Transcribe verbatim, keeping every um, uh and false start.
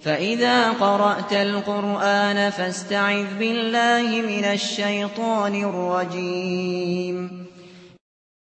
فإذا قرأت القرآن فاستعذ بالله من الشيطان الرجيم